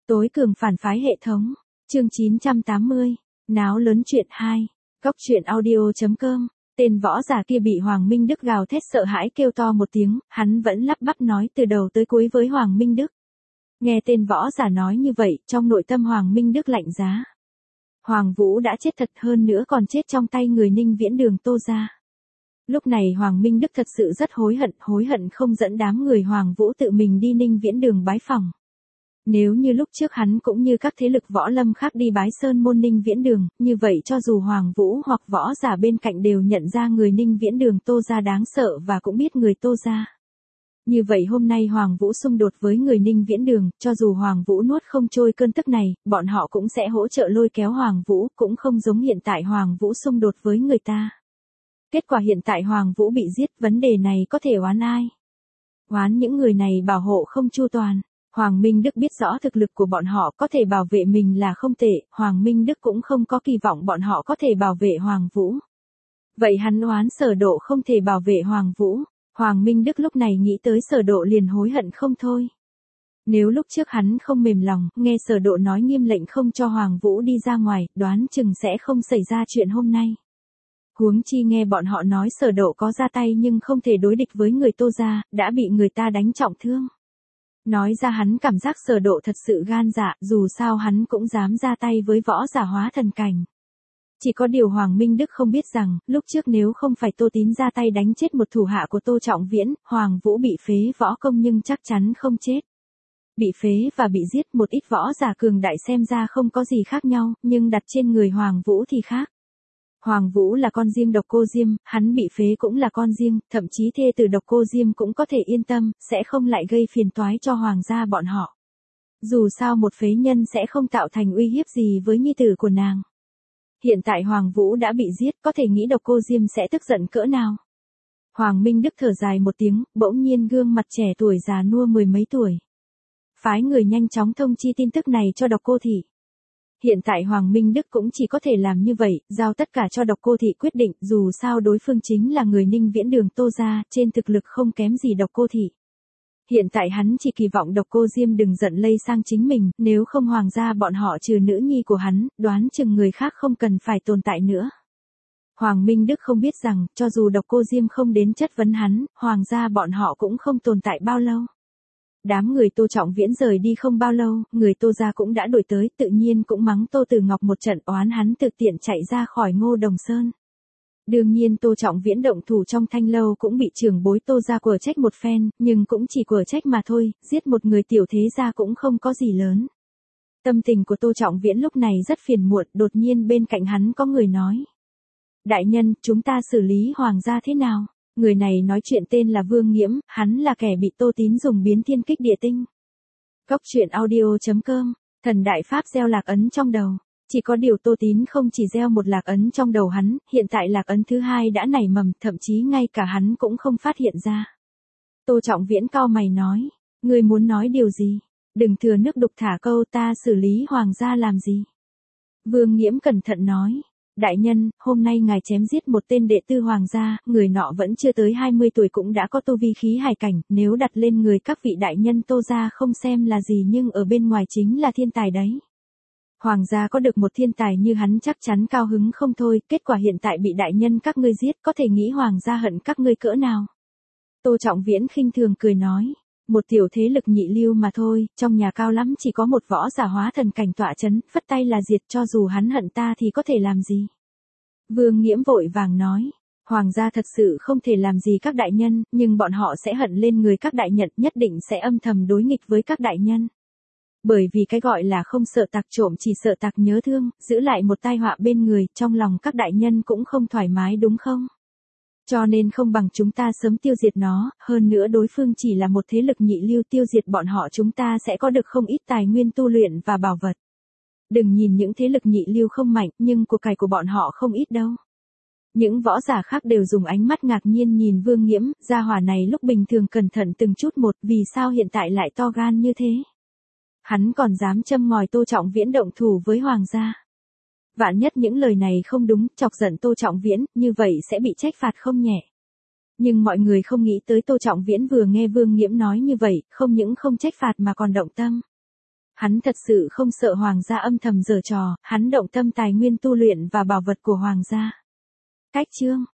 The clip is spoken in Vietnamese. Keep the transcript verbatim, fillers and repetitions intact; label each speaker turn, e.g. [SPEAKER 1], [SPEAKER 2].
[SPEAKER 1] Tối cường phản phái hệ thống. Chương chín trăm tám mươi. Náo lớn chuyện hai. Góc truyện audio chấm com. Tên võ giả kia bị Hoàng Minh Đức gào thét sợ hãi kêu to một tiếng, hắn vẫn lắp bắp nói từ đầu tới cuối với Hoàng Minh Đức. Nghe tên võ giả nói như vậy, trong nội tâm Hoàng Minh Đức lạnh giá. Hoàng Vũ đã chết thật, hơn nữa còn chết trong tay người Ninh Viễn Đường Tô gia. Lúc này Hoàng Minh Đức thật sự rất hối hận, hối hận không dẫn đám người Hoàng Vũ tự mình đi Ninh Viễn Đường bái phỏng. Nếu như lúc trước hắn cũng như các thế lực võ lâm khác đi bái sơn môn Ninh Viễn Đường, như vậy cho dù Hoàng Vũ hoặc võ giả bên cạnh đều nhận ra người Ninh Viễn Đường Tô gia đáng sợ và cũng biết người Tô gia. Như vậy hôm nay Hoàng Vũ xung đột với người Ninh Viễn Đường, cho dù Hoàng Vũ nuốt không trôi cơn tức này, bọn họ cũng sẽ hỗ trợ lôi kéo Hoàng Vũ, cũng không giống hiện tại Hoàng Vũ xung đột với người ta. Kết quả hiện tại Hoàng Vũ bị giết, vấn đề này có thể oán ai? Oán những người này bảo hộ không chu toàn. Hoàng Minh Đức biết rõ thực lực của bọn họ, có thể bảo vệ mình là không tệ, Hoàng Minh Đức cũng không có kỳ vọng bọn họ có thể bảo vệ Hoàng Vũ. Vậy hắn oán Sở Độ không thể bảo vệ Hoàng Vũ. Hoàng Minh Đức lúc này nghĩ tới Sở Độ liền hối hận không thôi. Nếu lúc trước hắn không mềm lòng, nghe Sở Độ nói nghiêm lệnh không cho Hoàng Vũ đi ra ngoài, đoán chừng sẽ không xảy ra chuyện hôm nay. Huống chi nghe bọn họ nói Sở Độ có ra tay nhưng không thể đối địch với người Tô gia, đã bị người ta đánh trọng thương. Nói ra hắn cảm giác Sở Độ thật sự gan dạ, dù sao hắn cũng dám ra tay với võ giả hóa thần cảnh. Chỉ có điều Hoàng Minh Đức không biết rằng, lúc trước nếu không phải Tô Tín ra tay đánh chết một thủ hạ của Tô Trọng Viễn, Hoàng Vũ bị phế võ công nhưng chắc chắn không chết. Bị phế và bị giết, một ít võ giả cường đại xem ra không có gì khác nhau, nhưng đặt trên người Hoàng Vũ thì khác. Hoàng Vũ là con riêng Độc Cô Diêm, hắn bị phế cũng là con riêng, thậm chí thê tử Độc Cô Diêm cũng có thể yên tâm, sẽ không lại gây phiền toái cho hoàng gia bọn họ. Dù sao một phế nhân sẽ không tạo thành uy hiếp gì với nhi tử của nàng. Hiện tại Hoàng Vũ đã bị giết, có thể nghĩ Độc Cô Diêm sẽ tức giận cỡ nào. Hoàng Minh Đức thở dài một tiếng, bỗng nhiên gương mặt trẻ tuổi già nua mười mấy tuổi. Phái người nhanh chóng thông chi tin tức này cho Độc Cô Thị. Hiện tại Hoàng Minh Đức cũng chỉ có thể làm như vậy, giao tất cả cho Độc Cô Thị quyết định, dù sao đối phương chính là người Ninh Viễn Đường Tô gia, trên thực lực không kém gì Độc Cô Thị. Hiện tại hắn chỉ kỳ vọng Độc Cô Diêm đừng giận lây sang chính mình, nếu không hoàng gia bọn họ trừ nữ nhi của hắn, đoán chừng người khác không cần phải tồn tại nữa. Hoàng Minh Đức không biết rằng, cho dù Độc Cô Diêm không đến chất vấn hắn, hoàng gia bọn họ cũng không tồn tại bao lâu. Đám người Tô Trọng Viễn rời đi không bao lâu, người Tô gia cũng đã đuổi tới, tự nhiên cũng mắng Tô Tử Ngọc một trận, oán hắn thực tiện chạy ra khỏi Ngô Đồng Sơn. Đương nhiên Tô Trọng Viễn động thủ trong thanh lâu cũng bị trưởng bối Tô gia quở trách một phen, nhưng cũng chỉ quở trách mà thôi, giết một người tiểu thế gia cũng không có gì lớn. Tâm tình của Tô Trọng Viễn lúc này rất phiền muộn, đột nhiên bên cạnh hắn có người nói. Đại nhân, chúng ta xử lý hoàng gia thế nào? Người này nói chuyện tên là Vương Nghiễm, hắn là kẻ bị Tô Tín dùng biến thiên kích địa tinh. Góc truyện audio chấm com. Thần đại pháp gieo lạc ấn trong đầu. Chỉ có điều Tô Tín không chỉ gieo một lạc ấn trong đầu hắn, hiện tại lạc ấn thứ hai đã nảy mầm, thậm chí ngay cả hắn cũng không phát hiện ra. Tô Trọng Viễn cau mày nói, ngươi muốn nói điều gì? Đừng thừa nước đục thả câu, ta xử lý hoàng gia làm gì? Vương Nghiễm cẩn thận nói. Đại nhân, hôm nay ngài chém giết một tên đệ tư hoàng gia, người nọ vẫn chưa tới hai mươi tuổi cũng đã có tu vi khí hải cảnh, nếu đặt lên người các vị đại nhân Tô gia không xem là gì nhưng ở bên ngoài chính là thiên tài đấy. Hoàng gia có được một thiên tài như hắn chắc chắn cao hứng không thôi, kết quả hiện tại bị đại nhân các ngươi giết, có thể nghĩ hoàng gia hận các ngươi cỡ nào. Tô Trọng Viễn khinh thường cười nói, một tiểu thế lực nhị lưu mà thôi, trong nhà cao lắm chỉ có một võ giả hóa thần cảnh tọa chấn, phất tay là diệt, cho dù hắn hận ta thì có thể làm gì. Vương Nghiễm vội vàng nói, hoàng gia thật sự không thể làm gì các đại nhân, nhưng bọn họ sẽ hận lên người các đại nhân, nhất định sẽ âm thầm đối nghịch với các đại nhân. Bởi vì cái gọi là không sợ tặc trộm chỉ sợ tặc nhớ thương, giữ lại một tai họa bên người, trong lòng các đại nhân cũng không thoải mái đúng không? Cho nên không bằng chúng ta sớm tiêu diệt nó, hơn nữa đối phương chỉ là một thế lực nhị lưu, tiêu diệt bọn họ chúng ta sẽ có được không ít tài nguyên tu luyện và bảo vật. Đừng nhìn những thế lực nhị lưu không mạnh, nhưng của cải của bọn họ không ít đâu. Những võ giả khác đều dùng ánh mắt ngạc nhiên nhìn Vương Nghiễm, gia hỏa này lúc bình thường cẩn thận từng chút một, vì sao hiện tại lại to gan như thế? Hắn còn dám châm ngòi Tô Trọng Viễn động thủ với hoàng gia. Vạn nhất những lời này không đúng, chọc giận Tô Trọng Viễn, như vậy sẽ bị trách phạt không nhẹ. Nhưng mọi người không nghĩ tới Tô Trọng Viễn vừa nghe Vương Nghiễm nói như vậy, không những không trách phạt mà còn động tâm. Hắn thật sự không sợ hoàng gia âm thầm giở trò, hắn động tâm tài nguyên tu luyện và bảo vật của hoàng gia. Cách chương